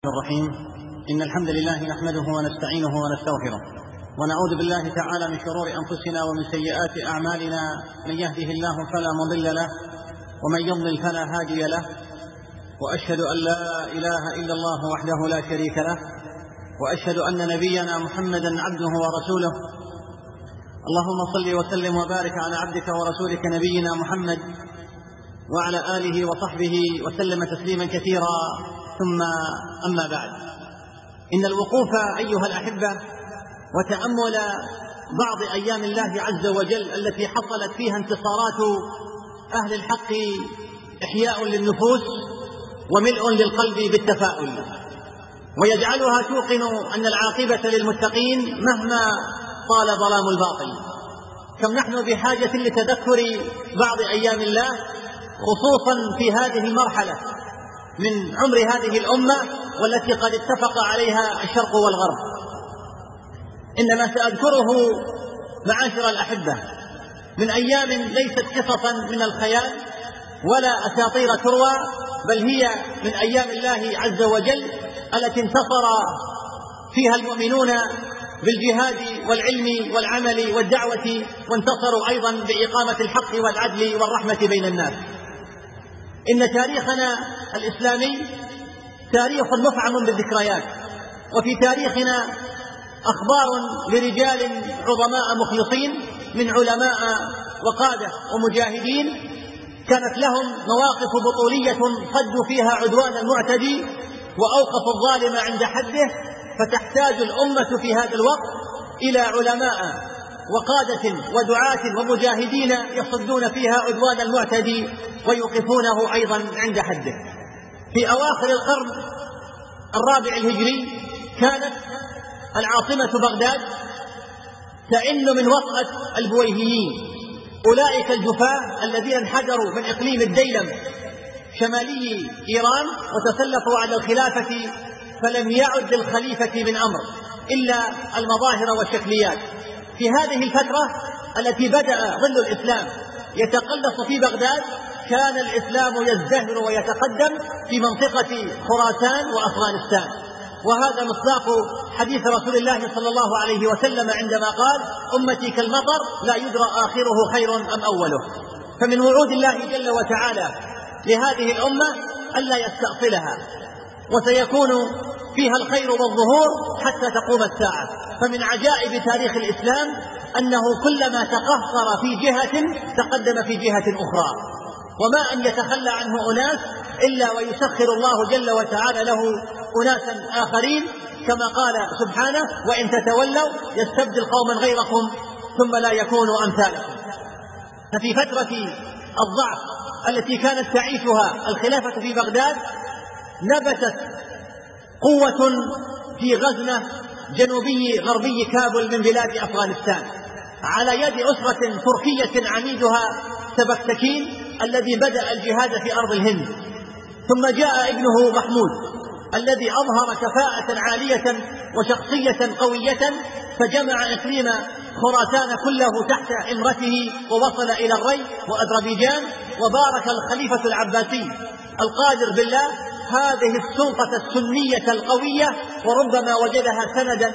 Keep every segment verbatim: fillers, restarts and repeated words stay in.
الرحيم. إن الحمد لله نحمده ونستعينه ونستغفره، ونعوذ بالله تعالى من شرور أنفسنا ومن سيئات أعمالنا. من يهده الله فلا مضل له، ومن يضلل فلا هادي له. وأشهد أن لا إله إلا الله وحده لا شريك له، وأشهد أن نبينا محمدا عبده ورسوله. اللهم صل وسلم وبارك على عبدك ورسولك نبينا محمد وعلى آله وصحبه وسلم تسليما كثيرا. ثم أما بعد، إن الوقوف أيها الأحبة وتأمل بعض أيام الله عز وجل التي حصلت فيها انتصارات أهل الحق إحياء للنفوس وملء للقلب بالتفاؤل، ويجعلها توقن أن العاقبة للمتقين مهما طال ظلام الباطل. كم نحن بحاجة لتذكر بعض أيام الله، خصوصا في هذه المرحلة من عمر هذه الأمة والتي قد اتفق عليها الشرق والغرب. إنما سأذكره معاشر الأحبة من أيام ليست قصصا من الخيال ولا أساطير تروى، بل هي من أيام الله عز وجل التي انتصر فيها المؤمنون بالجهاد والعلم والعمل والدعوة، وانتصروا أيضا بإقامة الحق والعدل والرحمة بين الناس. إن تاريخنا الإسلامي تاريخ مفعم بالذكريات، وفي تاريخنا أخبار لرجال عظماء مخلصين من علماء وقادة ومجاهدين كانت لهم مواقف بطولية صدوا فيها عدوان المعتدي وأوقفوا الظالم عند حده. فتحتاج الأمة في هذا الوقت إلى علماء وقادة ودعاة ومجاهدين يصدون فيها عدوان المعتدي ويوقفونه أيضا عند حده. في أواخر القرن الرابع الهجري كانت العاصمة بغداد تئن من وطأة البويهيين، أولئك الجفاة الذين انحدروا من إقليم الديلم شمالي إيران وتسلطوا على الخلافة، فلم يعد للخليفة من أمر إلا المظاهر والشكليات. في هذه الفترة التي بدأ ظل الإسلام يتقلص في بغداد، كان الإسلام يزدهر ويتقدم في منطقة خراسان وأفغانستان، وهذا مصداق حديث رسول الله صلى الله عليه وسلم عندما قال: أمتي كالمطر لا يدرى آخره خير أم أوله. فمن وعود الله جل وتعالى لهذه الأمة ألا يستأصلها، وسيكون فيها الخير والظهور حتى تقوم الساعة. فمن عجائب تاريخ الإسلام أنه كلما تقهقر في جهة تقدم في جهة أخرى، وما أن يتخلى عنه أناس إلا ويسخر الله جل وتعالى له أناسا آخرين، كما قال سبحانه: وإن تتولوا يستبدل قوما غيركم ثم لا يكونوا أمثالكم. ففي فترة الضعف التي كانت تعيشها الخلافة في بغداد نبتت قوة في غزنة جنوبي غربي كابل من بلاد أفغانستان على يد أسرة تركية عميدها سبكتكين الذي بدأ الجهاد في أرض الهند. ثم جاء ابنه محمود الذي أظهر كفاءة عالية وشخصية قوية، فجمع إقليم خراسان كله تحت إمرته ووصل إلى الري وأذربيجان. وبارك الخليفة العباسي القادر بالله هذه السلطة السنية القوية، وربما وجدها سندا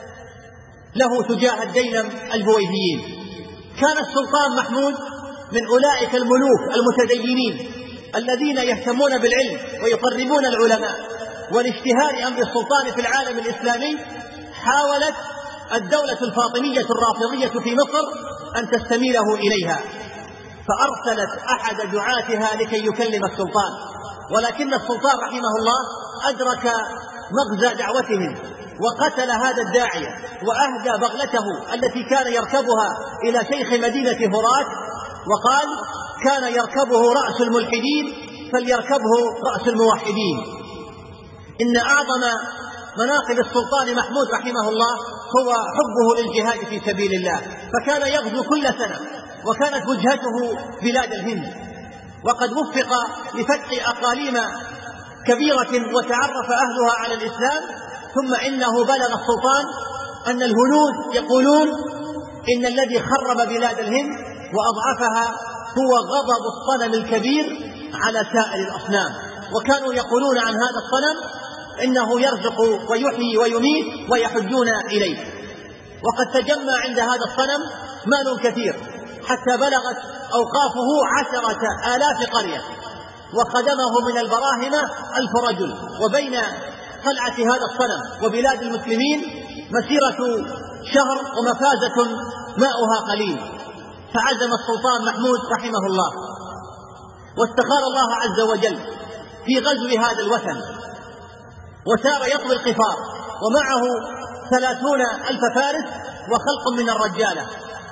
له تجاه الديلم البويهيين. كان السلطان محمود من أولئك الملوك المتدينين الذين يهتمون بالعلم ويقربون العلماء، ولاشتهار أمر السلطان في العالم الإسلامي حاولت الدولة الفاطمية الرافضية في مصر أن تستميله إليها، فأرسلت أحد دعاتها لكي يكلم السلطان، ولكن السلطان رحمه الله أدرك مغزى دعوتهم وقتل هذا الداعية، وأهدى بغلته التي كان يركبها إلى شيخ مدينة هرات، وقال: كان يركبه رأس الملحدين فليركبه رأس الموحدين. إن أعظم مناقب السلطان محمود رحمه الله هو حبه للجهاد في سبيل الله، فكان يغزو كل سنة، وكانت وجهته بلاد الهند، وقد وفق لفتح أقاليم كبيرة وتعرف أهلها على الإسلام. ثم إنه بلغ السلطان أن الهنود يقولون إن الذي خرب بلاد الهند وأضعفها هو غضب الصنم الكبير على سائر الأصنام، وكانوا يقولون عن هذا الصنم إنه يرزق ويحيي ويميت ويحجون إليه. وقد تجمع عند هذا الصنم مال كثير حتى بلغت أوقافه عشرة آلاف قرية، وخدمه من البراهمة ألف رجل، وبين قلعة هذا الصنم وبلاد المسلمين مسيرة شهر ومفازة ماؤها قليل. فعزم السلطان محمود رحمه الله واستخار الله عز وجل في غزو هذا الوثن، وسار يطوي القفار ومعه ثلاثون ألف فارس وخلق من الرجالة.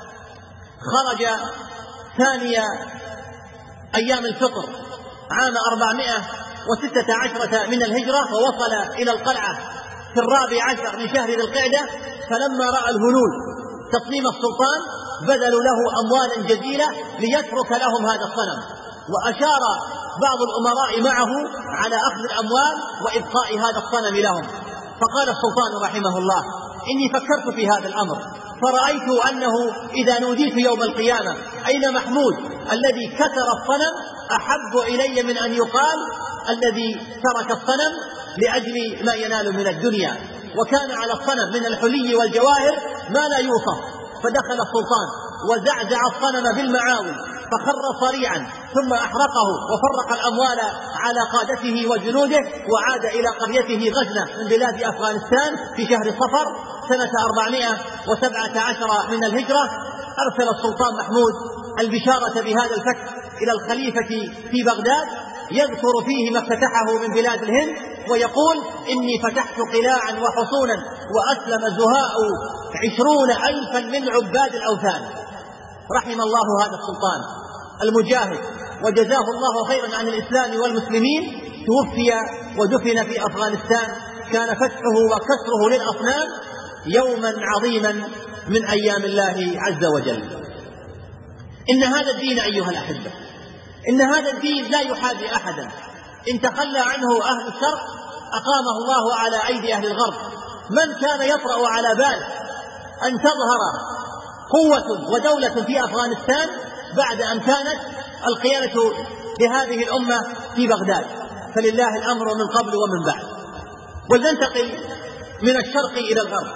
خرج ثاني أيام الفطر عام أربعمائة وستة عشر من الهجرة، ووصل إلى القلعة في الرابع عشر من شهر ذي القعدة. فلما رأى الهنود تصميم السلطان بذلوا له أموالا جزيلة ليترك لهم هذا الصنم، وأشار بعض الأمراء معه على أخذ الأموال وإبقاء هذا الصنم لهم. فقال السلطان رحمه الله: إني فكرت في هذا الأمر، فرأيت أنه إذا نوديت يوم القيامة أين محمود الذي كسر الصنم أحب إلي من أن يقال الذي ترك الصنم لأجل ما ينال من الدنيا. وكان على الصنم من الحلي والجواهر ما لا يوصف. فدخل السلطان وزعزع الصنم بالمعاول فخر صريعا، ثم أحرقه وفرق الأموال على قادته وجنوده، وعاد إلى قريته غزنة من بلاد أفغانستان في شهر صفر سنة أربعمائة وسبعة عشر من الهجرة. أرسل السلطان محمود البشارة بهذا الفتح إلى الخليفة في بغداد، يذكر فيه ما افتتحه من بلاد الهند، ويقول: إني فتحت قلاعا وحصونا وأسلم زهاء عشرون ألفا من عباد الأوثان. رحم الله هذا السلطان المجاهد وجزاه الله خيرا عن الإسلام والمسلمين. توفي ودفن في أفغانستان. كان فتحه وكسره للأصنام يوما عظيما من أيام الله عز وجل. إن هذا الدين أيها الأحبة، إن هذا الدين لا يحابي أحدا. إن تخلى عنه أهل الشرق أقامه الله على أيدي أهل الغرب. من كان يطرأ على بال أن تظهر قوة ودولة في أفغانستان بعد أن كانت القيادة لهذه الأمة في بغداد؟ فلله الأمر من قبل ومن بعد. ولننتقل من الشرق إلى الغرب.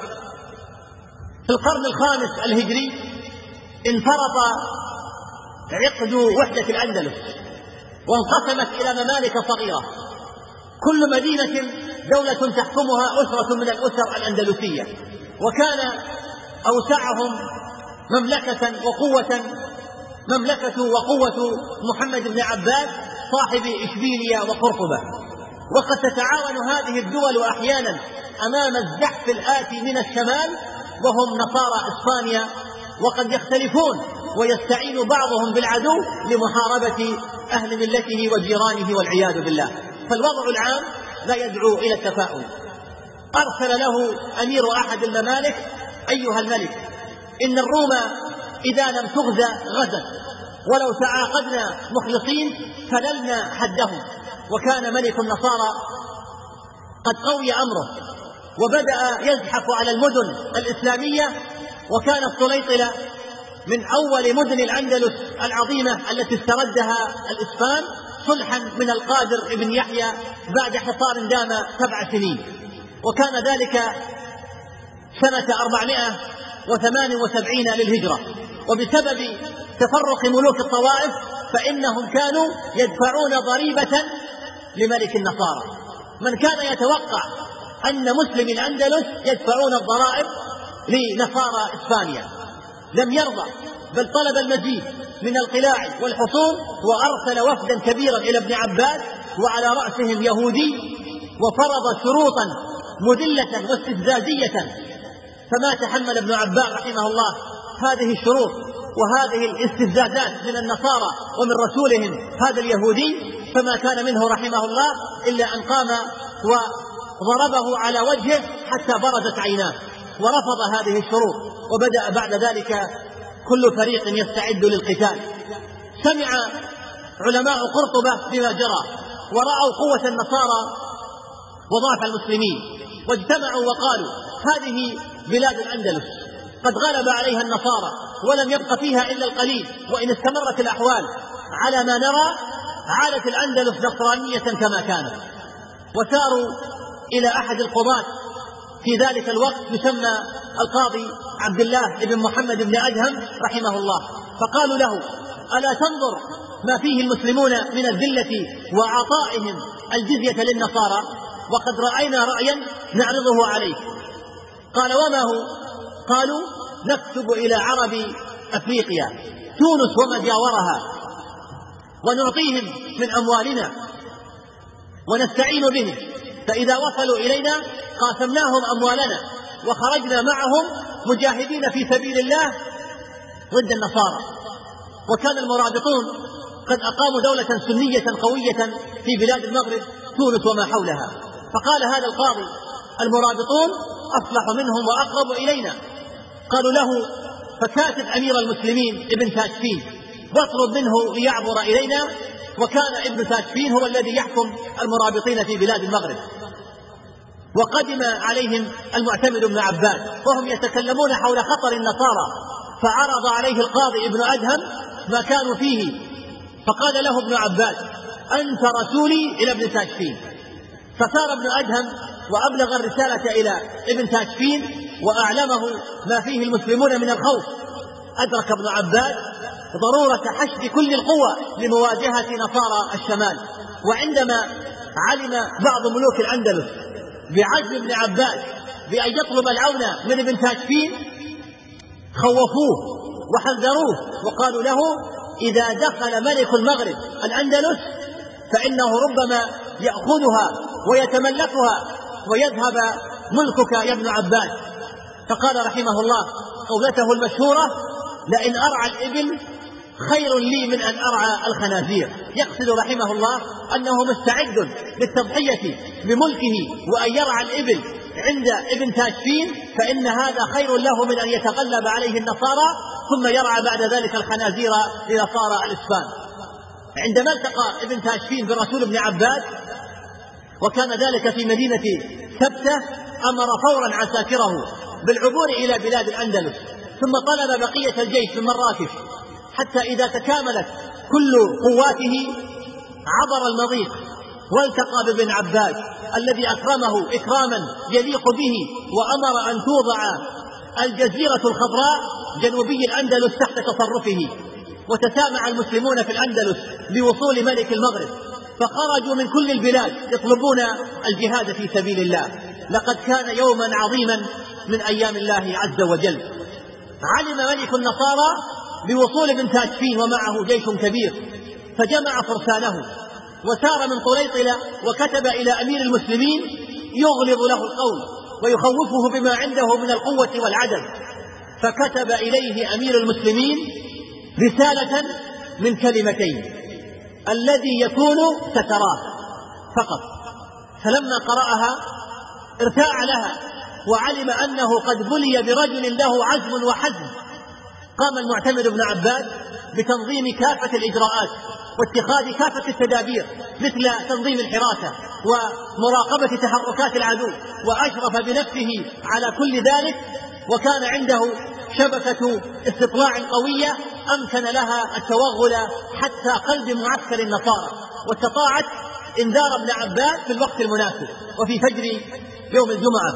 في القرن الخامس الهجري انفرط عقد وحدة الأندلس، وانقسمت إلى ممالك صغيرة، كل مدينة دولة تحكمها أسرة من الأسر الأندلسية. وكان أوسعهم مملكة وقوة مملكة وقوة محمد بن عباس صاحب إشبيلية وقرطبة. وقد تتعاون هذه الدول أحيانا أمام الزحف الآتي من الشمال وهم نصارى إسبانيا، وقد يختلفون ويستعين بعضهم بالعدو لمحاربة أهل ملته وجيرانه والعياذ بالله. فالوضع العام لا يدعو إلى التفاؤل. أرسل له أمير أحد الممالك: أيها الملك، إن الروم إذا لم تغزى غزت، ولو تعاقدنا مخلصين فللنا حدهم. وكان ملك النصارى قد قوي أمره وبدأ يزحف على المدن الإسلامية، وكانت سليطلة من أول مدن الأندلس العظيمة التي استردها الإسبان صلحا من القادر ابن يحيى بعد حصار دام سبع سنين. وكان ذلك سنة أربعمائة وثمان وسبعين للهجرة. وبسبب تفرق ملوك الطوائف فإنهم كانوا يدفعون ضريبة لملك النصارى. من كان يتوقع أن مسلم الأندلس يدفعون الضرائب لنصارى إسبانيا لم يرضى، بل طلب المزيد من القلاع والحصون، وأرسل وفدا كبيرا إلى ابن عباس وعلى رأسهم يهودي، وفرض شروطا مذلة واستفزازية. فما تحمل ابن عباس رحمه الله هذه الشروط وهذه الاستفزازات من النصارى ومن رسولهم هذا اليهودي، فما كان منه رحمه الله إلا أن قام وضربه على وجهه حتى برزت عيناه، ورفض هذه الشروط. وبدأ بعد ذلك كل فريق يستعد للقتال. سمع علماء قرطبة بما جرى، ورأوا قوة النصارى وضعف المسلمين، واجتمعوا وقالوا: هذه بلاد الأندلس قد غلب عليها النصارى ولم يبق فيها إلا القليل، وإن استمرت الأحوال على ما نرى عادت الأندلس نصرانية كما كانت. وساروا إلى أحد القضاة في ذلك الوقت يسمى القاضي عبد الله بن محمد بن أدهم رحمه الله، فقالوا له: ألا تنظر ما فيه المسلمون من الذلة وعطائهم الجزية للنصارى، وقد رأينا رأيا نعرضه عليك. قال: وما هو؟ قالوا: نكتب إلى عرب أفريقيا تونس وما جاورها ونعطيهم من أموالنا ونستعين بهم، فإذا وصلوا إلينا قاسمناهم أموالنا وخرجنا معهم مجاهدين في سبيل الله ضد النصارى. وكان المرابطون قد أقاموا دولة سنية قوية في بلاد المغرب تونس وما حولها. فقال هذا القاضي: المرابطون أصلح منهم وأقرب إلينا. قالوا له: فكاتب أمير المسلمين ابن تاشفين واطلب منه ليعبر إلينا. وكان ابن تاشفين هو الذي يحكم المرابطين في بلاد المغرب. وقدم عليهم المعتمد بن عباد وهم يتكلمون حول خطر النصارى، فعرض عليه القاضي ابن أدهم ما كانوا فيه، فقال له ابن عباد: أنت رسولي إلى ابن تاشفين. فسار ابن أدهم وأبلغ الرسالة إلى ابن تاشفين وأعلمه ما فيه المسلمون من الخوف. أدرك ابن عباد ضرورة حشد كل القوى لمواجهة نصارى الشمال. وعندما علم بعض ملوك الأندلس بعزم ابن عباد بأن يطلب العون من ابن تاشفين خوفوه وحذروه وقالوا له: إذا دخل ملك المغرب الأندلس فإنه ربما يأخذها ويتملكها ويذهب ملكك يا ابن عباد. فقال رحمه الله قولته المشهورة: لئن أرعى الإبل خير لي من أن أرعى الخنازير. يقصد رحمه الله أنه مستعد للتضحية بملكه وأن يرعى الإبل عند ابن تاشفين، فإن هذا خير له من أن يتغلب عليه النصارى ثم يرعى بعد ذلك الخنازير لنصارى الإسبان. عندما التقى ابن تاشفين بالرسول ابن عباد وكان ذلك في مدينة سبتة، أمر فورا عساكره بالعبور إلى بلاد الأندلس، ثم طلب بقية الجيش من مراكش، حتى إذا تكاملت كل قواته عبر المضيق والتقى بابن عباد الذي أكرمه إكراما يليق به، وأمر أن توضع الجزيرة الخضراء جنوبي الأندلس تحت تصرفه. وتسامع المسلمون في الأندلس لوصول ملك المغرب، فخرجوا من كل البلاد يطلبون الجهاد في سبيل الله. لقد كان يوما عظيما من أيام الله عز وجل. علم ملك النصارى بوصول ابن تاشفين ومعه جيش كبير، فجمع فرسانه وسار من طليطلة وكتب إلى أمير المسلمين يغلظ له القول ويخوفه بما عنده من القوة والعدد. فكتب إليه أمير المسلمين رسالة من كلمتين: الذي يكون ستراه فقط. فلما قرأها ارتاع لها وعلم أنه قد بلي برجل له عزم وحزم. قام المعتمد بن عباد بتنظيم كافة الإجراءات واتخاذ كافة التدابير، مثل تنظيم الحراسة ومراقبة تحركات العدو، وأشرف بنفسه على كل ذلك. وكان عنده شبكة استطلاع قوية أمكن لها التوغل حتى قلب معسكر النصارى، واستطاعت إنذار ابن عباد في الوقت المناسب. وفي فجر يوم الجمعة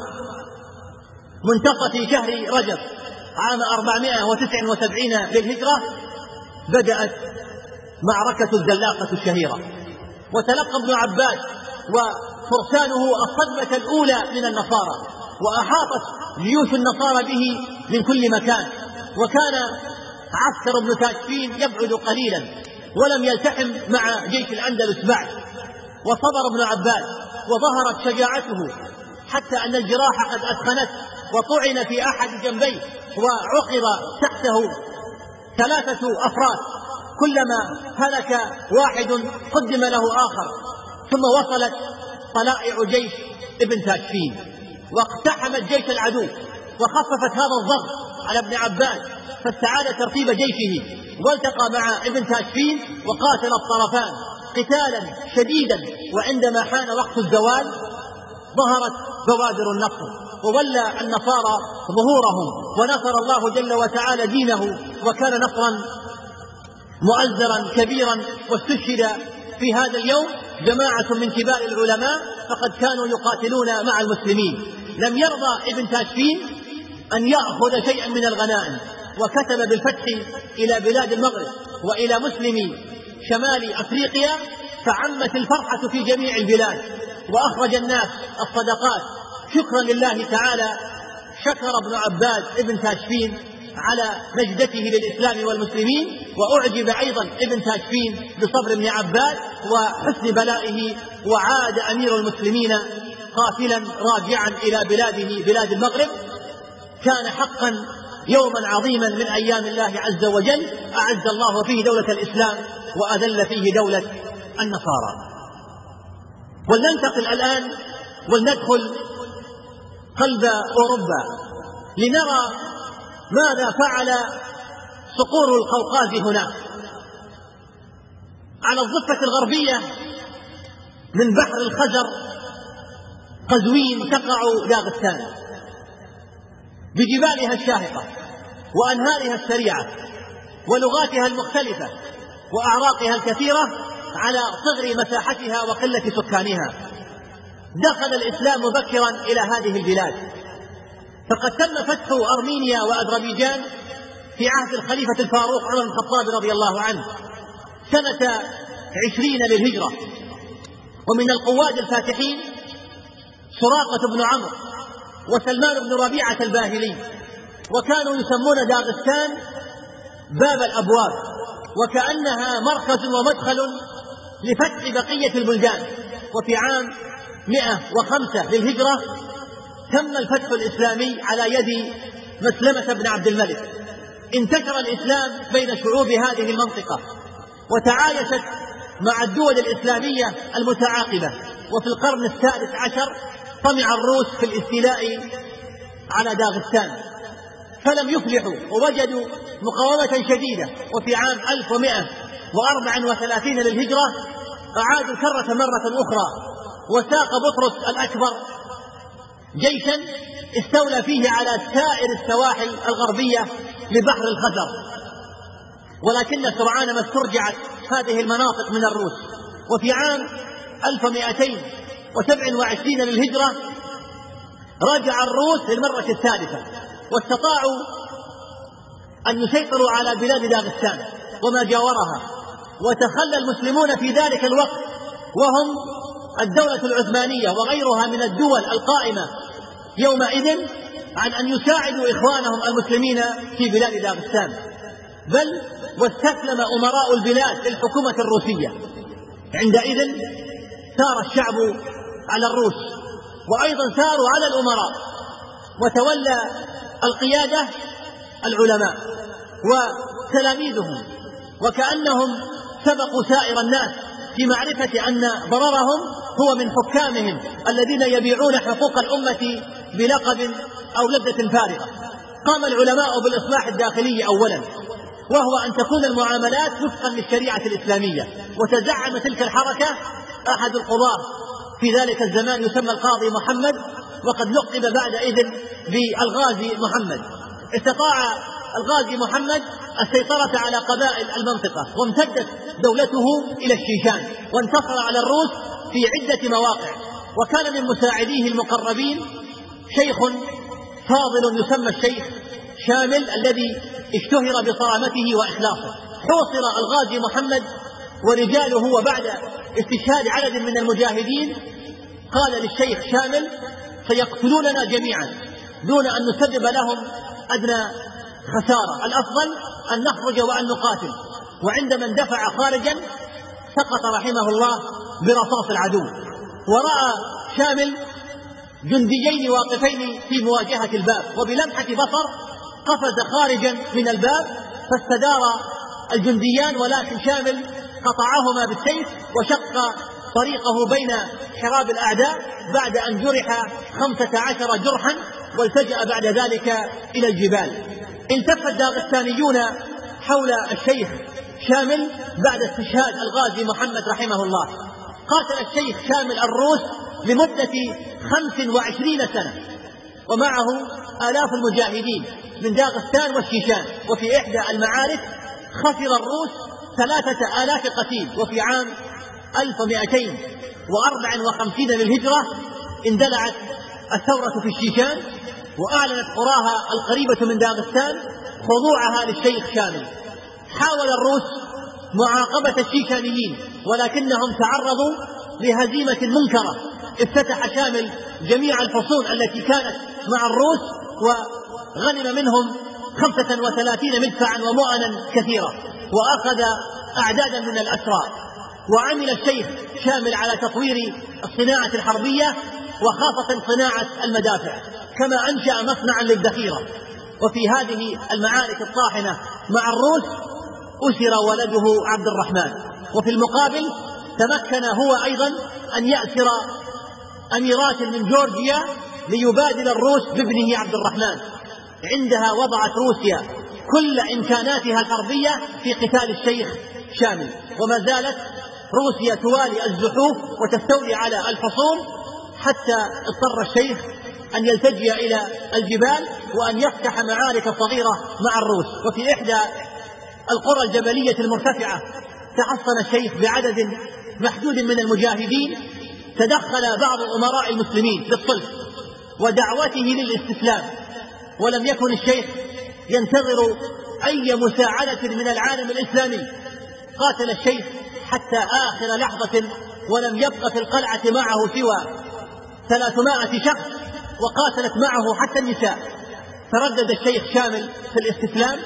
منتصف شهر رجب عام أربعمائة وتسعة وسبعين للهجرة بدأت معركة الزلاقة الشهيرة، وتلقى ابن عباد وفرسانه الصدمة الأولى من النصارى، وأحاطت جيوش النصارى به من كل مكان. وكان عسكر ابن تاشفين يبعد قليلا ولم يلتحم مع جيش الأندلس بعد. وصبر ابن عباد وظهرت شجاعته حتى أن الجراح قد أثخنت وطعن في أحد جنبيه وعقر تحته ثلاثة أفراد، كلما هلك واحد قدم له آخر. ثم وصلت طلائع جيش ابن تاشفين واقتحمت جيش العدو وخففت هذا الضغط على ابن عباد، فاستعاد ترتيب جيشه والتقى مع ابن تاشفين وقاتل الطرفان قتالا شديدا. وعندما حان وقت الزوال ظهرت بوادر النصر وولى النصارى ظهورهم، ونصر الله جل وتعالى دينه، وكان نصرا مؤزرا كبيرا. واستشهد في هذا اليوم جماعة من كبار العلماء فقد كانوا يقاتلون مع المسلمين. لم يرضى ابن تاشفين أن يأخذ شيئا من الغنائم، وكتب بالفتح إلى بلاد المغرب وإلى مسلمي شمال أفريقيا، فعمت الفرحة في جميع البلاد، وأخرج الناس الصدقات شكرا لله تعالى. شكر ابن عباد ابن تاشفين على نجدته للإسلام والمسلمين، وأعجب أيضا ابن تاشفين بصبر ابن عباد وحسن بلائه، وعاد أمير المسلمين قافلا راجعا إلى بلاده بلاد المغرب. كان حقا يوما عظيما من أيام الله عز وجل، أعز الله فيه دولة الإسلام وأذل فيه دولة النصارى. ولننتقل الآن ولندخل قلب أوروبا لنرى ماذا فعل صقور القوقاز هناك. على الضفة الغربية من بحر الخزر قزوين تقع داغستان بجبالها الشاهقة وأنهارها السريعة ولغاتها المختلفة وأعراقها الكثيرة على صغر مساحتها وقلة سكانها. دخل الإسلام مبكرا إلى هذه البلاد، فقد تم فتح أرمينيا وأذربيجان في عهد الخليفة الفاروق عمر بن الخطاب رضي الله عنه سنة عشرين للهجرة. ومن القواد الفاتحين سراقة بن عمرو وسلمان بن ربيعة الباهلي، وكانوا يسمون داغستان باب الأبواب، وكأنها مركز ومدخل لفتح بقية البلدان. وفي عام مئة وخمسة للهجرة تم الفتح الإسلامي على يد مسلمة بن عبد الملك. انتشر الإسلام بين شعوب هذه المنطقة وتعايشت مع الدول الإسلامية المتعاقبة. وفي القرن السادس عشر طمع الروس في الاستيلاء على داغستان فلم يفلحوا ووجدوا مقاومة شديدة. وفي عام ألف ومئة وأربع وثلاثين للهجرة أعادوا الكرة مرة أخرى، وساق بطرس الأكبر جيشا استولى فيه على سائر السواحل الغربية لبحر الخزر، ولكن سرعان ما استرجعت هذه المناطق من الروس. وفي عام ألف ومئتين وسبع وعشرين للهجرة رجع الروس للمرة الثالثة، واستطاعوا أن يسيطروا على بلاد داغستان وما جاورها. وتخلى المسلمون في ذلك الوقت وهم الدولة العثمانية وغيرها من الدول القائمة يومئذ عن أن يساعدوا إخوانهم المسلمين في بلاد داغستان، بل واستسلم أمراء البلاد للحكومة الروسية. عندئذ سار الشعب على الروس، وأيضا ساروا على الأمراء، وتولى القيادة العلماء وتلاميذهم، وكأنهم سبقوا سائر الناس في معرفة أن ضررهم هو من حكامهم الذين يبيعون حقوق الأمة بلقب أو لذة فارغة. قام العلماء بالإصلاح الداخلي أولا، وهو أن تكون المعاملات وفقا للشريعة الإسلامية. وتزعم تلك الحركة أحد القضاة في ذلك الزمان يسمى القاضي محمد، وقد لقب بعد إذن بالغازي محمد. استطاع الغازي محمد السيطرة على قبائل المنطقة، وامتدت دولته إلى الشيشان، وانتصر على الروس في عدة مواقع. وكان من مساعديه المقربين شيخ فاضل يسمى الشيخ شامل الذي اشتهر بصرامته وإخلاصه. حوصر الغازي محمد ورجاله وبعد استشهاد عدد من المجاهدين قال للشيخ شامل: سيقتلوننا جميعا دون أن نسبب لهم أدنى خسارة، الأفضل أن نخرج وأن نقاتل. وعندما اندفع خارجا سقط رحمه الله برصاص العدو. ورأى شامل جنديين واقفين في مواجهة الباب، وبلمحة بصر قفز خارجا من الباب فاستدار الجنديان، ولكن شامل قطعهما بالسيف وشق طريقه بين حراب الأعداء بعد أن جرح خمسة عشر جرحا، والتجأ بعد ذلك إلى الجبال. التف الداغستانيون حول الشيخ شامل بعد استشهاد الغازي محمد رحمه الله. قاتل الشيخ شامل الروس لمدة خمس وعشرين سنة، ومعه آلاف المجاهدين من داغستان والشيشان. وفي إحدى المعارك خسر الروس ثلاثة آلاف قتيل. وفي عام ألف ومئتين وأربع وخمسين للهجرة اندلعت الثورة في الشيشان، وأعلنت قراها القريبة من داغستان خضوعها للشيخ شامل. حاول الروس معاقبة الشيشانيين ولكنهم تعرضوا لهزيمة منكرة. افتتح شامل جميع الفصول التي كانت مع الروس وغنم منهم خمسة وثلاثين مدفعا ومؤنا كثيرة، وأخذ أعدادا من الأسرى. وعمل الشيخ شامل على تطوير الصناعة الحربية وخاصة صناعة المدافع، كما أنشأ مصنعا للذخيرة. وفي هذه المعارك الطاحنة مع الروس أسر ولده عبد الرحمن، وفي المقابل تمكن هو أيضا أن يأسر أميرات من جورجيا ليبادل الروس بابنه عبد الرحمن. عندها وضعت روسيا كل إمكاناتها الحربية في قتال الشيخ شامل، وما زالت روسيا توالي الزحوف وتستولي على الفصول، حتى اضطر الشيخ أن يلتجئ إلى الجبال وأن يفتح معارك صغيرة مع الروس. وفي إحدى القرى الجبلية المرتفعة تحصن الشيخ بعدد محدود من المجاهدين. تدخل بعض أمراء المسلمين بالصلح ودعوته للاستسلام، ولم يكن الشيخ ينتظر أي مساعدة من العالم الإسلامي. قاتل الشيخ حتى آخر لحظة، ولم يبق في القلعة معه سوى ثلاثمائة شخص، وقاتلت معه حتى النساء. تردد الشيخ شامل في الاستسلام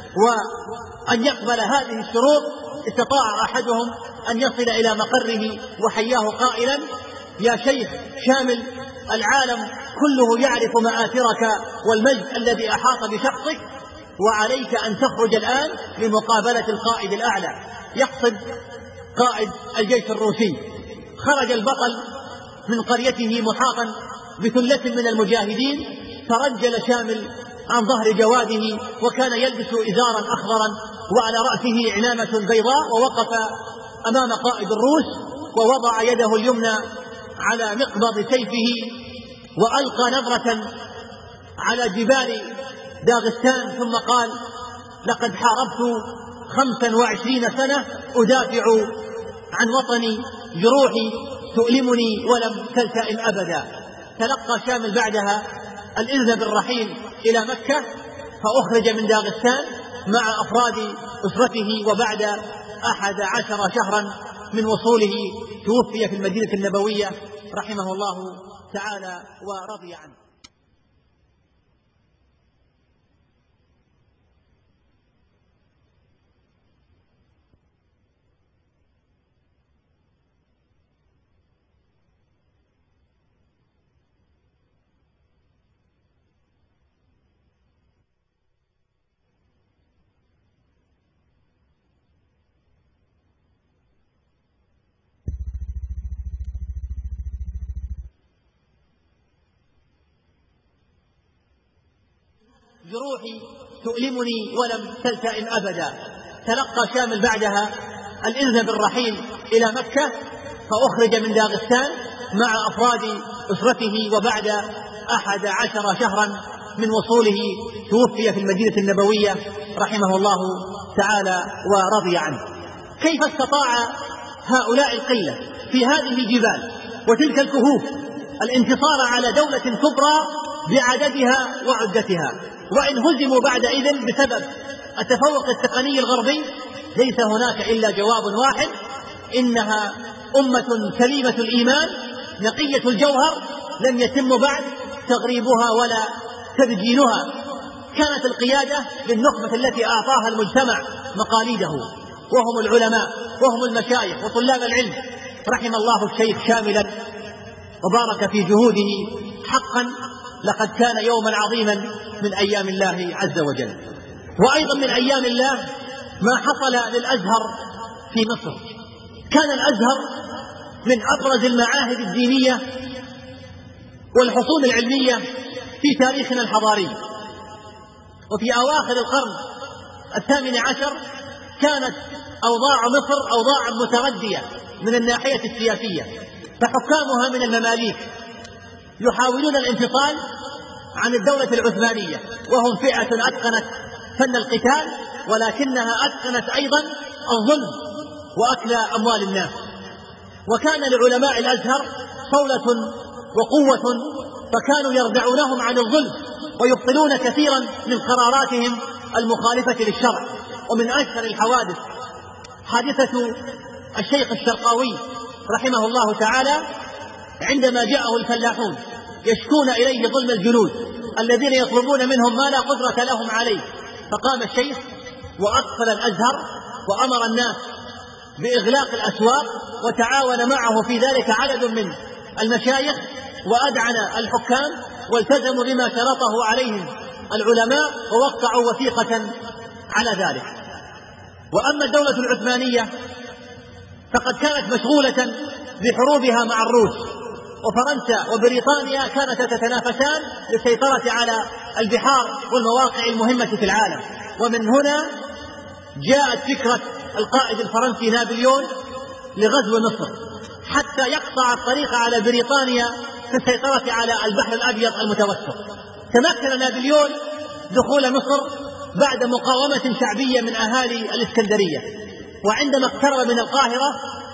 وأن يقبل هذه الشروط. استطاع أحدهم أن يصل إلى مقره وحياه قائلا: يا شيخ شامل، العالم كله يعرف مآثرك والمجد الذي أحاط بشخصك، وعليك أن تخرج الآن لمقابلة القائد الأعلى، يقصد قائد الجيش الروسي. خرج البطل من قريته محاطا بثلة من المجاهدين. ترجل شامل عن ظهر جواده، وكان يلبس إزارا أخضرا وعلى رأسه عمامة بيضاء، ووقف أمام قائد الروس ووضع يده اليمنى على مقبض سيفه، وألقى نظرة على جبال داغستان، ثم قال: لقد حاربت خمسا وعشرين سنة أدافع عن وطني، جروحي تؤلمني ولم تلتئم أبدا. تلقى شامل بعدها الإذن بالرحيل إلى مكة، فأخرج من داغستان مع أفراد أسرته، وبعد أحد عشر شهرا من وصوله توفي في المدينة النبوية رحمه الله تعالى ورضي عنه. جروحي تؤلمني ولم تلتئم أبدا. تلقى شامل بعدها الإذن بالرحيل إلى مكة، فأخرج من داغستان مع أفراد أسرته، وبعد أحد عشر شهرا من وصوله توفي في المدينة النبوية رحمه الله تعالى ورضي عنه. كيف استطاع هؤلاء القلة في هذه الجبال وتلك الكهوف الانتصار على دولة كبرى بعددها وعدتها، وإن هزموا بعدئذ بسبب التفوق التقني الغربي؟ ليس هناك إلا جواب واحد: إنها أمة سليمة الإيمان نقية الجوهر، لم يتم بعد تغريبها ولا تبجينها. كانت القيادة للنخبة التي أعطاها المجتمع مقاليده، وهم العلماء وهم المشايخ وطلاب العلم. رحم الله الشيخ شاملا وبارك في جهوده. حقا لقد كان يوما عظيما من أيام الله عز وجل. وأيضا من أيام الله ما حصل للأزهر في مصر. كان الأزهر من أبرز المعاهد الدينية والحصول العلمية في تاريخنا الحضاري. وفي أواخر القرن الثامن عشر كانت أوضاع مصر أوضاعا متردية من الناحية السياسية، فحكامها من المماليك يحاولون الانفصال عن الدولة العثمانية، وهم فئة أتقنت فن القتال، ولكنها أتقنت أيضا الظلم وأكل أموال الناس. وكان لعلماء الأزهر صولة وقوة، فكانوا يردعونهم عن الظلم ويبطلون كثيرا من قراراتهم المخالفة للشرع. ومن أشهر الحوادث حادثة الشيخ الشرقاوي رحمه الله تعالى عندما جاءه الفلاحون يشكون إليه ظلم الجنود الذين يطلبون منهم ما لا قدرة لهم عليه، فقام الشيخ وأقفل الأزهر وأمر الناس بإغلاق الأسواق، وتعاون معه في ذلك عدد من المشايخ وأدعن الحكام، والتزموا بما شرطه عليهم العلماء ووقعوا وثيقة على ذلك. وأما الدولة العثمانية فقد كانت مشغولة بحروبها مع الروس، وفرنسا وبريطانيا كانتا تتنافسان للسيطرة على البحار والمواقع المهمة في العالم. ومن هنا جاءت فكرة القائد الفرنسي نابليون لغزو مصر حتى يقطع الطريق على بريطانيا في السيطرة على البحر الأبيض المتوسط. تمكن نابليون دخول مصر بعد مقاومة شعبية من أهالي الإسكندرية، وعندما اقترب من القاهرة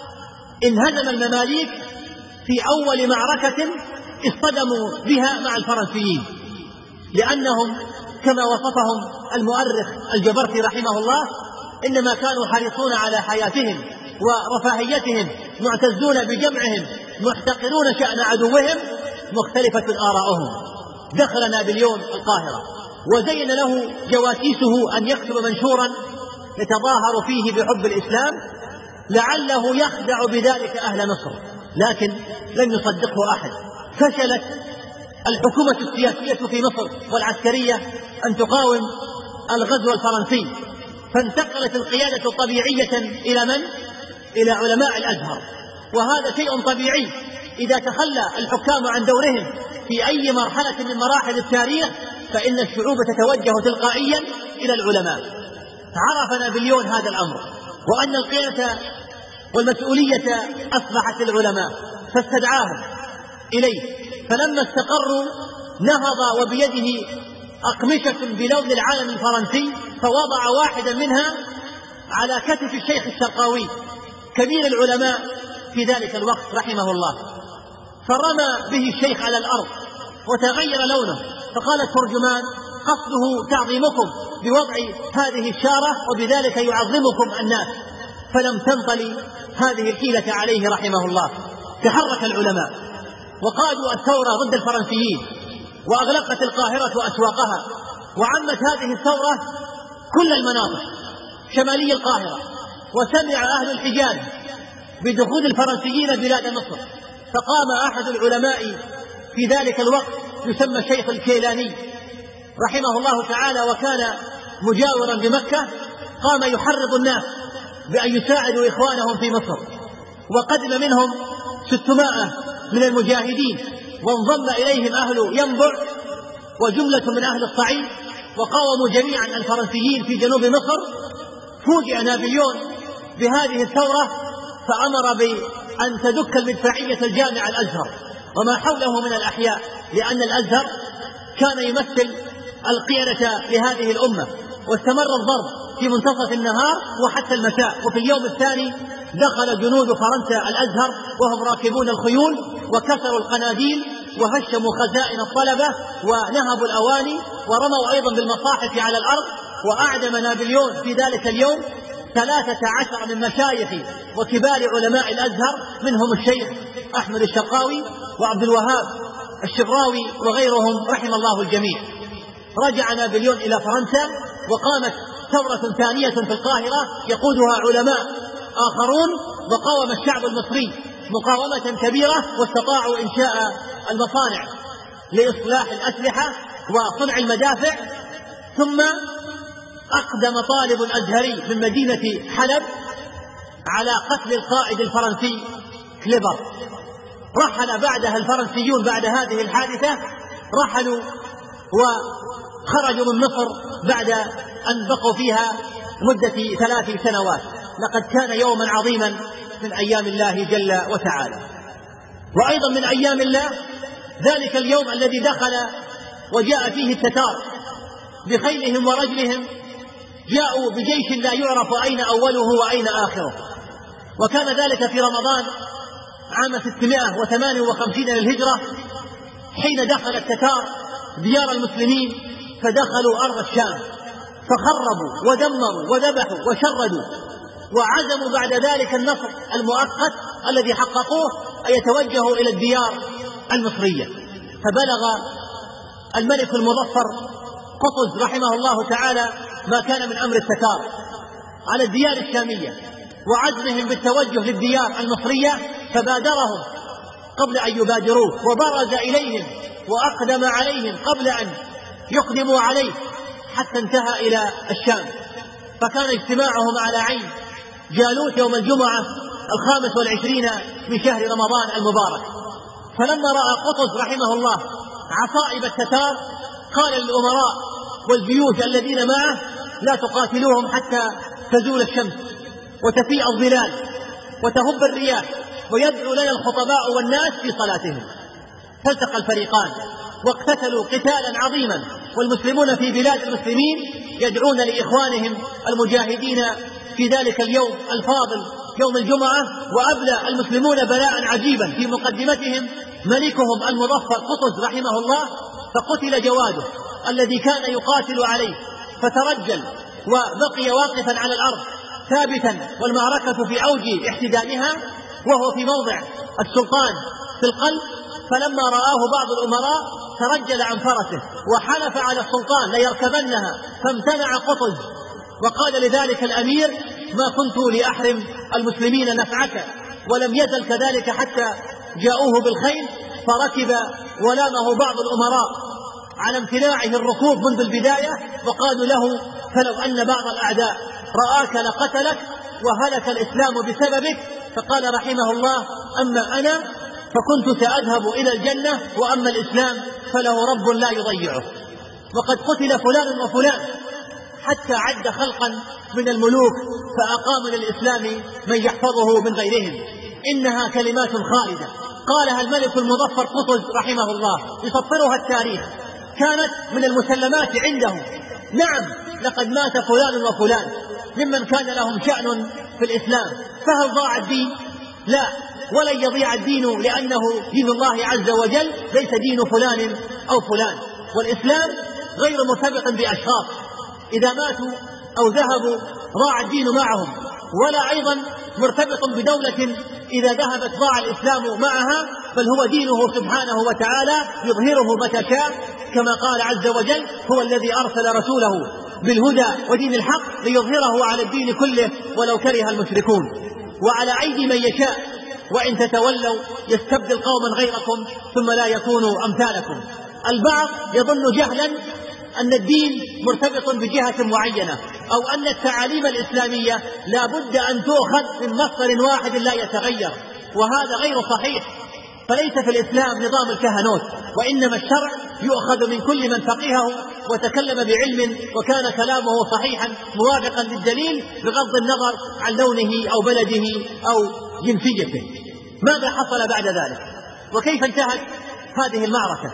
انهزم المماليك في أول معركة اصطدموا بها مع الفرنسيين، لأنهم كما وصفهم المؤرخ الجبرتي رحمه الله إنما كانوا حريصون على حياتهم ورفاهيتهم، معتزون بجمعهم، محتقرون شأن عدوهم، مختلفة آراؤهم. دخل نابليون القاهرة وزين له جواسيسه أن يكتب منشورا يتظاهر فيه بحب الإسلام لعله يخدع بذلك أهل مصر، لكن لم يصدقه أحد. فشلت الحكومة السياسية في مصر والعسكرية أن تقاوم الغزو الفرنسي، فانتقلت القيادة طبيعية إلى من؟ إلى علماء الأزهر. وهذا شيء طبيعي، إذا تخلى الحكام عن دورهم في أي مرحلة من مراحل التاريخ فإن الشعوب تتوجه تلقائيا إلى العلماء. عرف نابليون هذا الأمر، وأن القيادة والمسؤولية أصبحت للعلماء، فاستدعاهم إليه. فلما استقروا نهض وبيده أقمشة بلون العلم الفرنسي، فوضع واحدا منها على كتف الشيخ الشرقاوي كبير العلماء في ذلك الوقت رحمه الله، فرمى به الشيخ على الأرض وتغير لونه، فقال الترجمان قصده تعظيمكم بوضع هذه الشارة وبذلك يعظمكم الناس، فلم تنطلي هذه الحيلة عليه رحمه الله. تحرك العلماء وقادوا الثورة ضد الفرنسيين، وأغلقت القاهرة وأسواقها، وعمت هذه الثورة كل المناطق شمالي القاهرة، وسمع أهل الحجاز بدخول الفرنسيين بلاد مصر. فقام أحد العلماء في ذلك الوقت يسمى الشيخ الكيلاني رحمه الله تعالى، وكان مجاورا بمكة، قام يحرض الناس بأن يساعدوا إخوانهم في مصر، وقدم منهم ستمائة من المجاهدين، وانضم إليهم أهل ينبع وجملة من أهل الصعيد، وقاوموا جميعا الفرنسيين في جنوب مصر. فوجئ نابليون بهذه الثورة فأمر بأن تدك المدفعية الجامع الأزهر وما حوله من الأحياء، لأن الأزهر كان يمثل القيادة لهذه الأمة. واستمر الضرب في منتصف النهار وحتى المساء، وفي اليوم الثاني دخل جنود فرنسا الأزهر وهم راكبون الخيول، وكسروا القناديل وهشموا خزائن الطلبة ونهبوا الأواني، ورموا أيضا بالمصاحف على الأرض. وأعدم نابليون في ذلك اليوم ثلاثة عشر من مشايخ وكبار علماء الأزهر، منهم الشيخ أحمد الشرقاوي وعبد الوهاب الشبراوي وغيرهم رحم الله الجميع. رجع نابليون إلى فرنسا، وقامت ثورة ثانية في القاهرة يقودها علماء آخرون، وقاوم الشعب المصري مقاومة كبيرة، واستطاعوا إنشاء المصانع لإصلاح الأسلحة وصنع المدافع. ثم أقدم طالب أزهري من مدينة حلب على قتل القائد الفرنسي كليبر. رحل بعدها الفرنسيون بعد هذه الحادثة، رحلوا وخرجوا من مصر بعد أن بقوا فيها مدة ثلاث سنوات. لقد كان يوما عظيما من أيام الله جل وتعالى. وأيضا من أيام الله ذلك اليوم الذي دخل وجاء فيه التتار بخيلهم ورجلهم، جاءوا بجيش لا يعرف أين أوله وأين آخره. وكان ذلك في رمضان عام ستمائة وثمانية وخمسين للهجرة حين دخل التتار ديار المسلمين، فدخلوا أرض الشام فخربوا ودمروا وذبحوا وشردوا، وعزموا بعد ذلك النصر المؤقت الذي حققوه أن يتوجهوا إلى الديار المصرية. فبلغ الملك المظفر قطز رحمه الله تعالى ما كان من أمر التتار على الديار الشامية وعزمهم بالتوجه للديار المصرية، فبادرهم قبل أن يبادروه وبرز إليهم وأقدم عليهم قبل أن يقدموا عليه حتى انتهى إلى الشام. فكان اجتماعهم على عين جالوت يوم الجمعة الخامس والعشرين من شهر رمضان المبارك. فلما رأى قطز رحمه الله عصائب التتار قال للأمراء والجيوش الذين معه: لا تقاتلوهم حتى تزول الشمس وتفيء الظلال وتهب الرياح ويدعو لنا الخطباء والناس في صلاتهم. فالتقى الفريقان واقتتلوا قتالا عظيما، والمسلمون في بلاد المسلمين يدعون لإخوانهم المجاهدين في ذلك اليوم الفاضل يوم الجمعة. وأبلى المسلمون بلاء عجيبا في مقدمتهم ملكهم المظفر قطز رحمه الله، فقتل جواده الذي كان يقاتل عليه، فترجل وبقي واقفا على الأرض ثابتا والمعركة في أوج احتدامها وهو في موضع السلطان في القلب. فلما رآه بعض الأمراء ترجل عن فرسه وحلف على السلطان ليركبنها، فامتنع قطز وقال لذلك الأمير: ما كنت لأحرم المسلمين نفعك. ولم يزل كذلك حتى جاءوه بالخيل فركب، ولامه بعض الأمراء على امتناعه الركوب منذ البداية، وقالوا له: فلو أن بعض الأعداء رآك لقتلك وهلك الإسلام بسببك. فقال رحمه الله: أما أنا فكنت سأذهب إلى الجنة، وأما الإسلام فله رب لا يضيعه. وقد قتل فلان وفلان حتى عد خلقا من الملوك فأقام للإسلام من يحفظه من غيرهم. إنها كلمات خالدة قالها الملك المظفر قطز رحمه الله يسطرها التاريخ، كانت من المسلمات عنده. نعم، لقد مات فلان وفلان ممن كان لهم شأن في الإسلام، فهل ضاع الدين؟ لا، ولن يضيع الدين، لأنه دين الله عز وجل ليس دين فلان أو فلان. والإسلام غير مرتبط بأشخاص إذا ماتوا أو ذهبوا ضاع الدين معهم، ولا أيضا مرتبط بدولة إذا ذهبت ضاع الإسلام معها، بل هو دينه سبحانه وتعالى يظهره متى شاء، كما قال عز وجل: هو الذي أرسل رسوله بالهدى ودين الحق ليظهره على الدين كله ولو كره المشركون. وعلى أيدي من يشاء، وإن تتولوا يستبدل قوما غيركم ثم لا يكونوا أمثالكم. البعض يظن جهلا أن الدين مرتبط بجهة معينة، أو أن التعاليم الإسلامية لا بد أن تؤخذ من مصدر واحد لا يتغير، وهذا غير صحيح. فليس في الإسلام نظام الكهنوت، وإنما الشرع يؤخذ من كل من فقهه وتكلم بعلم وكان كلامه صحيحا موافقا للدليل بغض النظر عن لونه أو بلده أو جنسيته. ماذا حصل بعد ذلك؟ وكيف انتهت هذه المعركة؟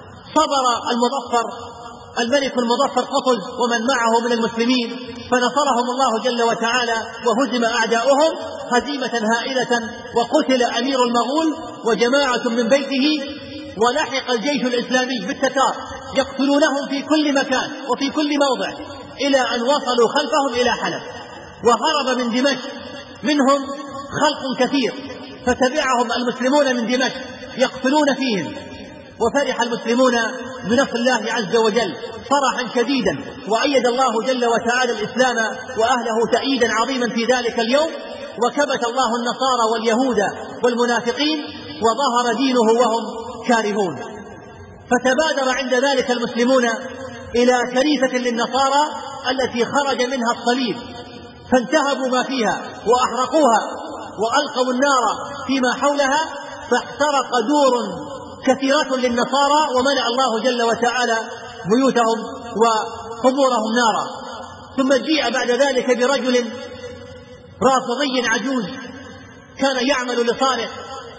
صبر المظفر الملك المظفر قطز ومن معه من المسلمين، فنصرهم الله جل وتعالى وهزم أعداؤهم هزيمة هائلة، وقتل أمير المغول وجماعة من بيته، ولحق الجيش الإسلامي بالتتار يقتلونهم في كل مكان وفي كل موضع، إلى أن وصلوا خلفهم إلى حلب. وهرب من دمشق منهم خلق كثير، فتبعهم المسلمون من دمشق يقتلون فيهم. وفرح المسلمون بنصر الله عز وجل فرحا شديدا، وأيد الله جل وتعالى الإسلام وأهله تأييدا عظيما في ذلك اليوم، وكبت الله النصارى واليهود والمنافقين، وظهر دينه وهم كارهون. فتبادر عند ذلك المسلمون إلى كنيسة للنصارى التي خرج منها الصليب، فانتهبوا ما فيها وأحرقوها وألقوا النار فيما حولها، فاحترق دور كثيرة للنصارى، وملأ الله جل وتعالى بيوتهم وقبورهم نارا. ثم جيء بعد ذلك برجل رافضي عجوز كان يعمل لصالح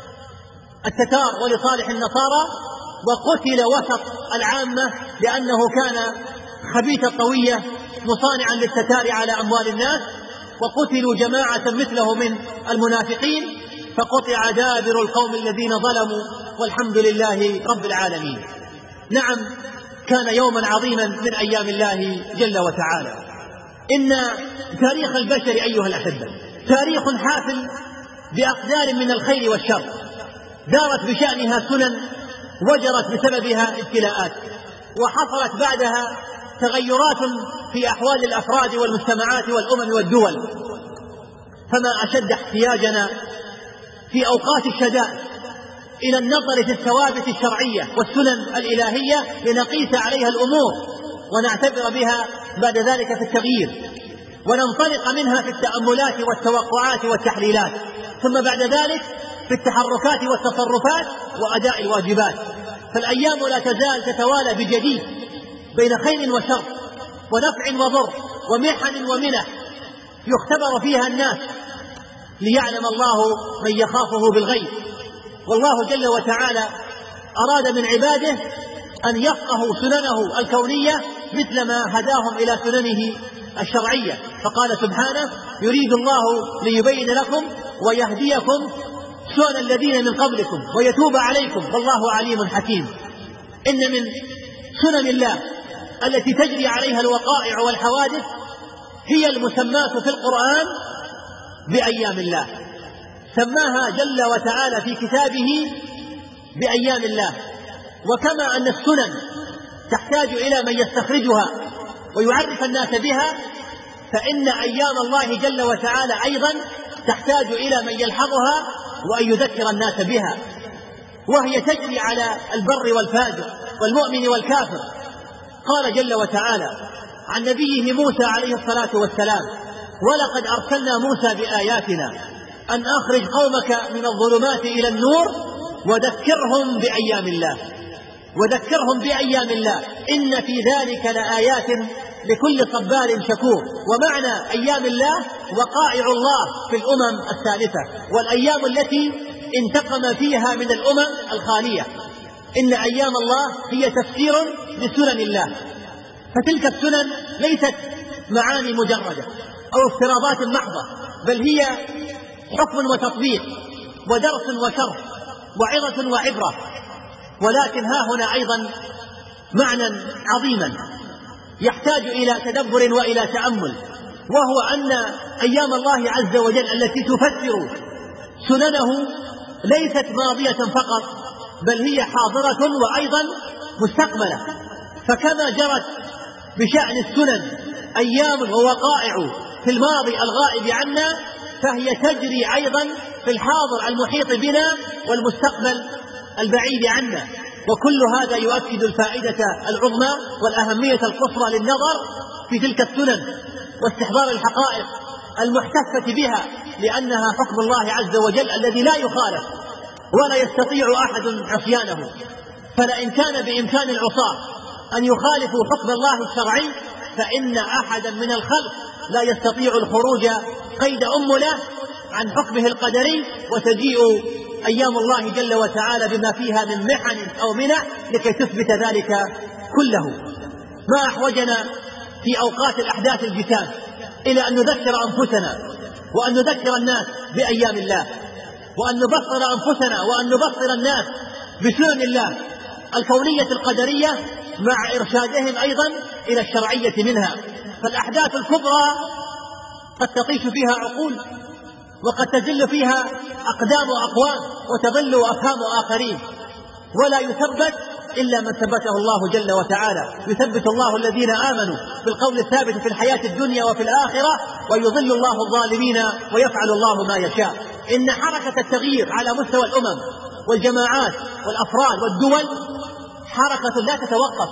التتار ولصالح النصارى، وقتل وسط العامة لأنه كان خبيث الطوية مصانعا للتتار على أموال الناس. وقتلوا جماعة مثله من المنافقين، فقطع دابر القوم الذين ظلموا والحمد لله رب العالمين. نعم، كان يوما عظيما من أيام الله جل وتعالى. إن تاريخ البشر أيها الأحبة تاريخ حافل بأقدار من الخير والشر، دارت بشأنها سنن، وجرت بسببها ابتلاءات، وحصلت بعدها تغيرات في أحوال الأفراد والمجتمعات والأمم والدول. فما أشد احتياجنا في أوقات الشدائد إلى النظر في الثوابت الشرعية والسنن الإلهية لنقيس عليها الأمور ونعتبر بها بعد ذلك في التغيير، وننطلق منها في التأملات والتوقعات والتحليلات، ثم بعد ذلك في التحركات والتصرفات وأداء الواجبات. فالأيام لا تزال تتوالى بجديد بين خير وشر ونفع وضر ومحن ومنح يختبر فيها الناس ليعلم الله من يخافه بالغيب. والله جل وتعالى أراد من عباده أن يفقهوا سننه الكونية مثل ما هداهم إلى سننه الشرعية، فقال سبحانه: يريد الله ليبين لكم ويهديكم سنن الذين من قبلكم ويتوب عليكم والله عليم حكيم. إن من سنن الله التي تجري عليها الوقائع والحوادث هي المسماة في القرآن بأيام الله، سماها جل وتعالى في كتابه بأيام الله. وكما أن السنن تحتاج إلى من يستخرجها ويعرف الناس بها، فإن أيام الله جل وتعالى أيضا تحتاج إلى من يلحظها وأن يذكر الناس بها، وهي تجري على البر والفاجر والمؤمن والكافر. قال جل وتعالى عن نبيه موسى عليه الصلاة والسلام: ولقد أرسلنا موسى بآياتنا أن أخرج قومك من الظلمات إلى النور وذكرهم بأيام الله وذكرهم بأيام الله إن في ذلك لآيات لكل صبار شكور. ومعنى أيام الله وقائع الله في الأمم السالفة والأيام التي انتقم فيها من الأمم الخالية. إن أيام الله هي تفسير لسنن الله، فتلك السنن ليست معاني مجردة أو افتراضات محضة، بل هي حكم وتطبيق ودرس وشرح وعظة وعبرة. ولكن ها هنا أيضا معنى عظيما يحتاج إلى تدبر وإلى تأمل، وهو أن أيام الله عز وجل التي تفسر سننه ليست ماضية فقط، بل هي حاضرة وأيضا مستقبلة. فكما جرت بشأن السنن أيام ووقائع في الماضي الغائب عنا، فهي تجري أيضا في الحاضر المحيط بنا والمستقبل البعيد عنا. وكل هذا يؤكد الفائدة العظمى والأهمية القصوى للنظر في تلك السنن واستحضار الحقائق المحتفة بها، لأنها حكم الله عز وجل الذي لا يخالف ولا يستطيع أحد عصيانه. فلئن كان بإمكان العصاة أن يخالفوا حكم الله الشرعي، فإن أحدا من الخلق لا يستطيع الخروج قيد أمله عن حكمه القدري، وتجيء أيام الله جل وتعالى بما فيها من محن أو منح لكي تثبت ذلك كله. ما أحوجنا في أوقات الأحداث الجسام إلى أن نذكر أنفسنا وأن نذكر الناس بأيام الله، وأن نبصر أنفسنا وأن نبصر الناس بسنن الله الكونية القدرية مع إرشادهم أيضا إلى الشرعية منها. فالأحداث الكبرى قد تطيش فيها عقول، وقد تزل فيها أقدام وأقوام، وتضل أفهام آخرين، ولا يثبت إلا من ثبته الله جل وتعالى. يثبت الله الذين آمنوا بالقول الثابت في الحياة الدنيا وفي الآخرة، ويضل الله الظالمين ويفعل الله ما يشاء. إن حركة التغيير على مستوى الأمم والجماعات والأفراد والدول حركة لا تتوقف،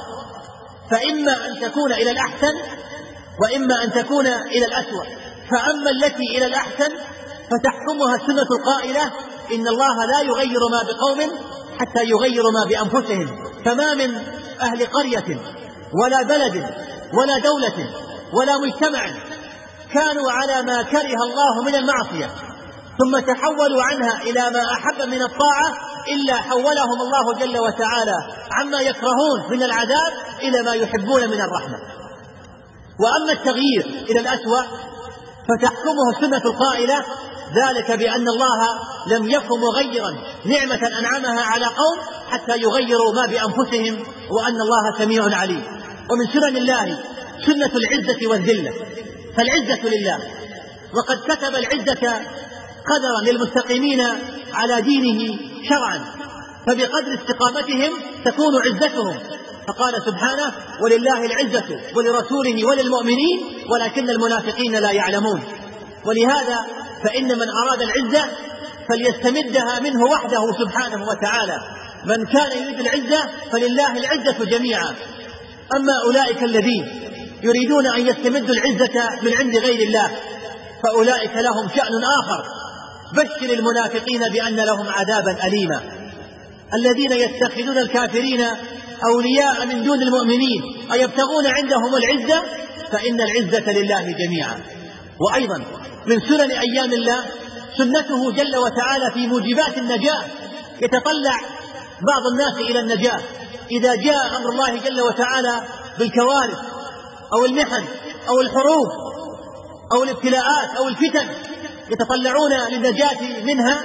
فإما أن تكون إلى الأحسن وإما أن تكون إلى الأسوأ. فأما التي إلى الأحسن فتحكمها السنة القائلة: إن الله لا يغير ما بقوم حتى يغيروا ما بأنفسهم. فما من أهل قرية ولا بلد ولا دولة ولا مجتمع كانوا على ما كره الله من المعصية ثم تحولوا عنها إلى ما أحب من الطاعة إلا حولهم الله جل وتعالى عما يكرهون من العذاب إلى ما يحبون من الرحمة. وأما التغيير إلى الأسوأ فتحكمه السنة القائلة: ذلك بأن الله لم يكن مغيرا نعمة أنعمها على قوم حتى يغيروا ما بأنفسهم، وأن الله سميع عليم. ومن سنن الله سنة العزة والذلة، فالعزة لله، وقد كتب العزة قدرا للمستقيمين على دينه شرعا، فبقدر استقامتهم تكون عزتهم، فقال سبحانه: ولله العزة ولرسوله وللمؤمنين ولكن المنافقين لا يعلمون. ولهذا فإن من أراد العزة فليستمدها منه وحده سبحانه وتعالى. من كان يريد العزة فلله العزة جميعا. أما أولئك الذين يريدون أن يستمدوا العزة من عند غير الله فأولئك لهم شأن آخر. بشر المنافقين بأن لهم عذابا أليما. الذين يتخذون الكافرين أولياء من دون المؤمنين أيبتغون عندهم العزة فإن العزة لله جميعا. وأيضا من سنن أيام الله سنته جل وتعالى في موجبات النجاة. يتطلع بعض الناس إلى النجاة إذا جاء أمر الله جل وتعالى بالكوارث أو المحن أو الحروب أو الابتلاءات أو الفتن، يتطلعون للنجاة منها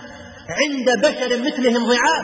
عند بشر مثلهم ضعاف.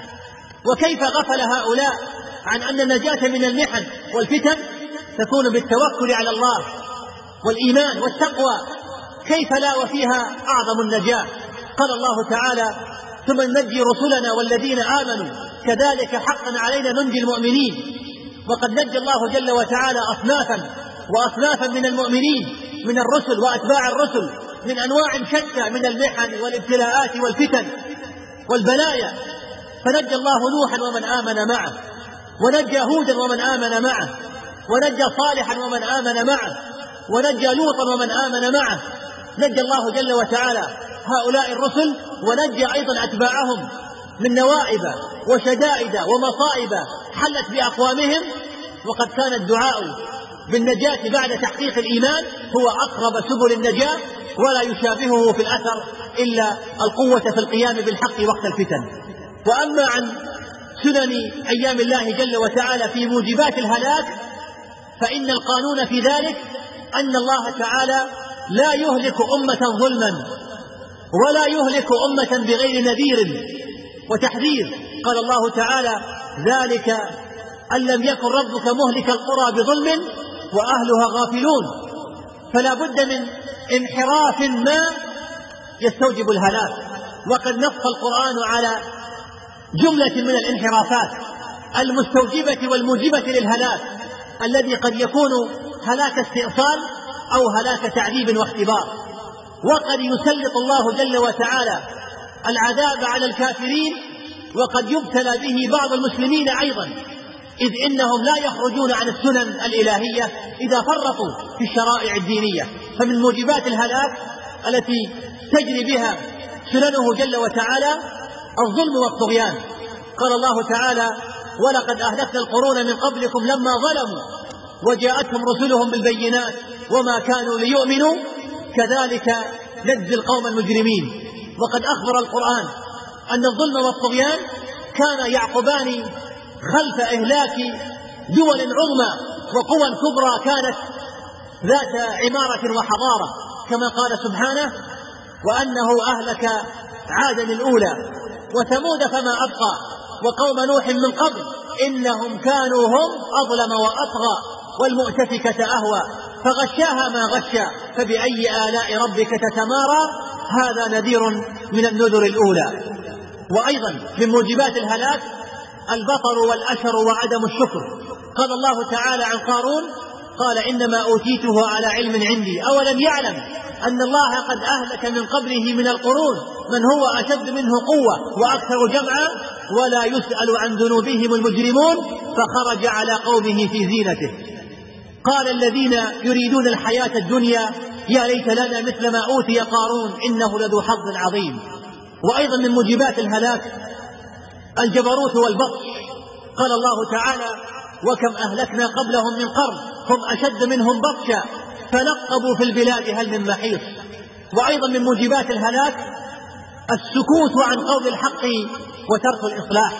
وكيف غفل هؤلاء عن أن النجاة من المحن والفتن تكون بالتوكل على الله والإيمان والتقوى؟ كيف لا وفيها أعظم النجاة؟ قال الله تعالى: ثم ننجي رسلنا والذين آمنوا كذلك حقا علينا ننجي المؤمنين. وقد نجى الله جل وتعالى أصنافا وأصنافا من المؤمنين من الرسل وأتباع الرسل من أنواع شتى من المحن والابتلاءات والفتن والبلايا. فنجى الله نوحا ومن آمن معه، ونجى هودا ومن آمن معه، ونجى صالحا ومن آمن معه، ونجى لوطا ومن آمن معه. نجى الله جل وتعالى هؤلاء الرسل، ونجى أيضا أتباعهم من نوائب وشدائد ومصائب حلت بأقوامهم. وقد كان الدعاء بالنجاة بعد تحقيق الإيمان هو أقرب سبل النجاة، ولا يشابهه في الأثر إلا القوة في القيام بالحق وقت الفتن. وأما عن سنن أيام الله جل وتعالى في موجبات الهلاك فإن القانون في ذلك أن الله تعالى لا يهلك أمة ظلما ولا يهلك أمة بغير نذير وتحذير. قال الله تعالى: ذلك أن لم يكن ربك مهلك القرى بظلم وأهلها غافلون. فلا بد من انحراف ما يستوجب الهلاك. وقد نص القرآن على جملة من الانحرافات المستوجبة والموجبة للهلاك، الذي قد يكون هلاك استئصال أو هلاك تعذيب واختبار. وقد يسلط الله جل وتعالى العذاب على الكافرين، وقد يبتلى به بعض المسلمين أيضا، إذ إنهم لا يخرجون عن السنن الإلهية إذا فرطوا في الشرائع الدينية. فمن موجبات الهلاك التي تجري بها سننه جل وتعالى الظلم والطغيان. قال الله تعالى: ولقد أهلكنا القرون من قبلكم لما ظلموا وجاءتهم رسلهم بالبينات وما كانوا ليؤمنوا كذلك نجزي القوم المجرمين. وقد أخبر القرآن أن الظلم والطغيان كان يعقبان خلف إهلاك دول عظمى وقوى كبرى كانت ذات عمارة وحضارة، كما قال سبحانه: وأنه أهلك عادا الأولى وثمود فما أبقى وقوم نوح من قبل إنهم كانوا هم أظلم وأطغى والمؤتفكة أهوى فغشاها ما غشى فبأي آلاء ربك تتمارى. هذا نذير من النذر الأولى. وأيضا من موجبات الهلاك البطر والأشر وعدم الشكر. قال الله تعالى عن قارون: قال إنما أوتيته على علم عندي أولم يعلم أن الله قد أهلك من قبله من القرون من هو أشد منه قوة وأكثر جمعا ولا يسأل عن ذنوبهم المجرمون فخرج على قومه في زينته. قال الذين يريدون الحياة الدنيا يا ليت لنا مثل ما أوتي قارون إنه لذو حظ عظيم. وأيضا من موجبات الهلاك الجبروت والبطش. قال الله تعالى: وكم أهلكنا قبلهم من قرن هم أشد منهم بطشا فنقبوا في البلاد هل من محيص. وأيضا من موجبات الهلاك السكوت عن قول الحق وترك الإصلاح.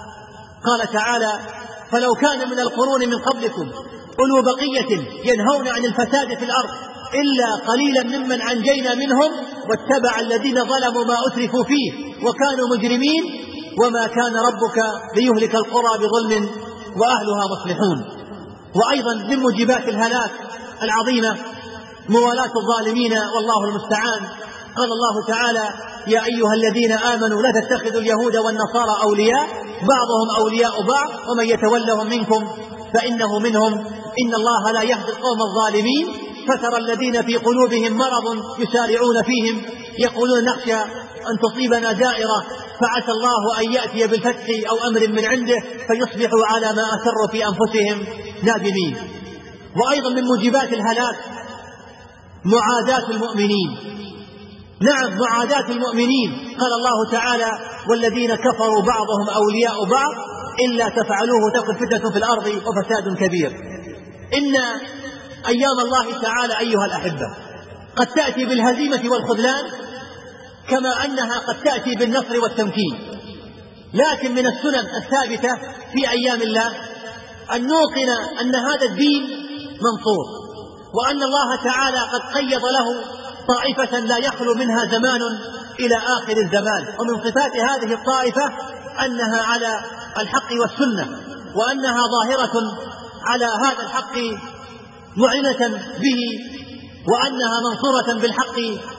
قال تعالى: فلو كان من القرون من قبلكم أولو بقية ينهون عن الفساد في الأرض إلا قليلا ممن أنجينا منهم واتبع الذين ظلموا ما أترفوا فيه وكانوا مجرمين وما كان ربك ليهلك القرى بظلم وأهلها مصلحون. وأيضا من موجبات الهلاك العظيمة موالاة الظالمين والله المستعان. قال الله تعالى: يا أيها الذين آمنوا لا تتخذوا اليهود والنصارى أولياء بعضهم أولياء بعض ومن يتولهم منكم فإنه منهم إن الله لا يهدي القوم الظالمين فترى الذين في قلوبهم مرض يسارعون فيهم يقولون نخشى أن تصيبنا دائرة فعسى الله أن يأتي بالفتح أو أمر من عنده فيصبحوا على ما أسروا في أنفسهم نادمين. وأيضا من موجبات الهلاك معاداة المؤمنين. نعم، معاداة المؤمنين. قال الله تعالى: والذين كفروا بعضهم أولياء بعض إلا تفعلوه تكن فتنة في الأرض وفساد كبير. إن أيام الله تعالى أيها الأحبة قد تأتي بالهزيمة والخذلان كما أنها قد تأتي بالنصر والتمكين، لكن من السنن الثابتة في أيام الله أن نوقن أن هذا الدين منصور، وأن الله تعالى قد قيض له طائفة لا يخلو منها زمان إلى آخر الزمان. ومن صفات هذه الطائفة أنها على الحق والسنة، وأنها ظاهرة على هذا الحق معلنة به، وأنها منصورة بالحق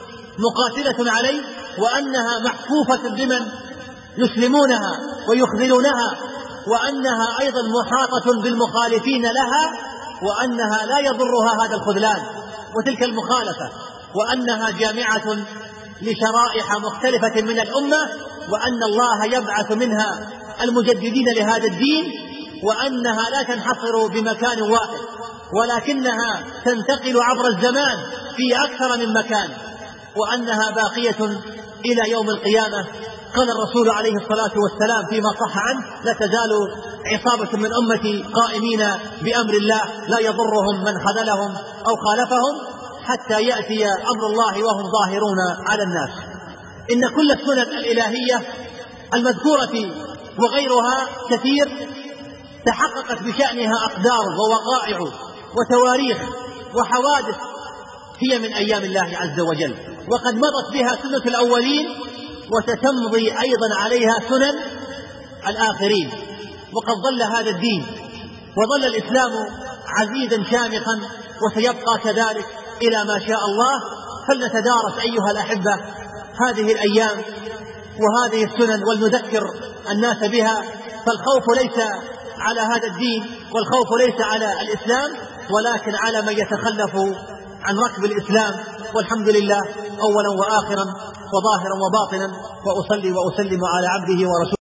مقاتلة عليه، وأنها محفوفة بمن يسلمونها ويخذلونها، وأنها أيضا محاطة بالمخالفين لها، وأنها لا يضرها هذا الخذلان وتلك المخالفة، وأنها جامعة لشرائح مختلفة من الأمة، وأن الله يبعث منها المجددين لهذا الدين، وأنها لا تنحصر بمكان واحد ولكنها تنتقل عبر الزمان في أكثر من مكان، وأنها باقية إلى يوم القيامة. قال الرسول عليه الصلاة والسلام فيما صح عنه: لا تزال عصابة من أمتي قائمين بأمر الله لا يضرهم من خذلهم أو خالفهم حتى يأتي أمر الله وهم ظاهرون على الناس. إن كل السنن الإلهية المذكورة وغيرها كثير تحققت بشأنها أقدار ووقائع وتواريخ وحوادث هي من أيام الله عز وجل، وقد مضت بها سنة الأولين وستمضي أيضا عليها سنن الآخرين. وقد ظل هذا الدين وظل الإسلام عزيزا شامخا وسيبقى كذلك إلى ما شاء الله. فلنتدارس أيها الأحبة هذه الأيام وهذه السنن ولنذكر الناس بها، فالخوف ليس على هذا الدين والخوف ليس على الإسلام ولكن على من يتخلف عن ركب الإسلام. والحمد لله أولا وآخرا وظاهرا وباطنا، وأصلي وأسلم على عبده ورسوله